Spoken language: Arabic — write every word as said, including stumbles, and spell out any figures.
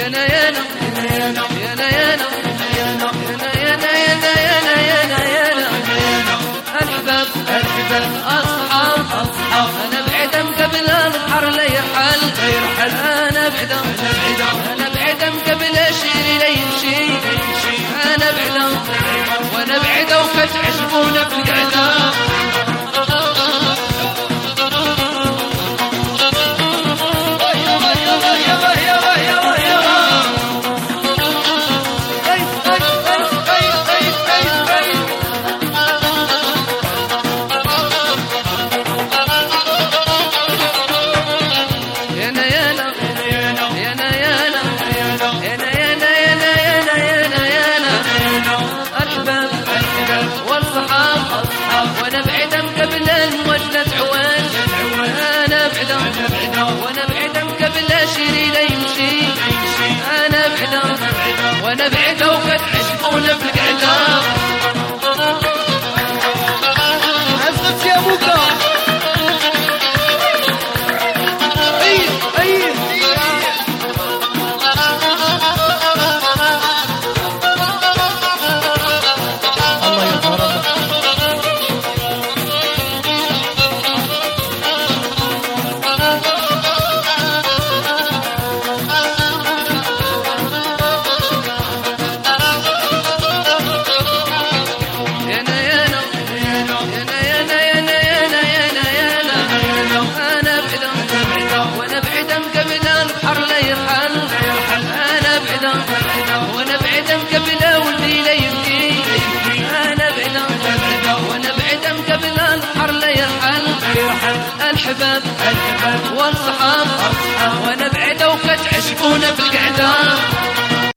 يانا يانا يانا يانا يانا يانا يانا يانا يانا يانا الحباب الحباب أصحاب أصحاب أنا بعدم قبل البحر لا يرحل أنا بعدم أنا بعدم قبل أشير لا يمشي أنا بعدم وأنا بعده وكتعجبونا في القعدة وانا بعدم قبل الموجلة عوان انا بعدم وانا بعدم قبل اشيري لا يمشي انا بعدم وانا بعده وقد عشقونا في القعده عزت يا بوكا اي اي وانا بعدم قبل ولدي لا يبكي انا بعدم وانا بعدم قبل البحر لا يرحل الحباب والصحاب وانا بعده وكتعجبونا في القعده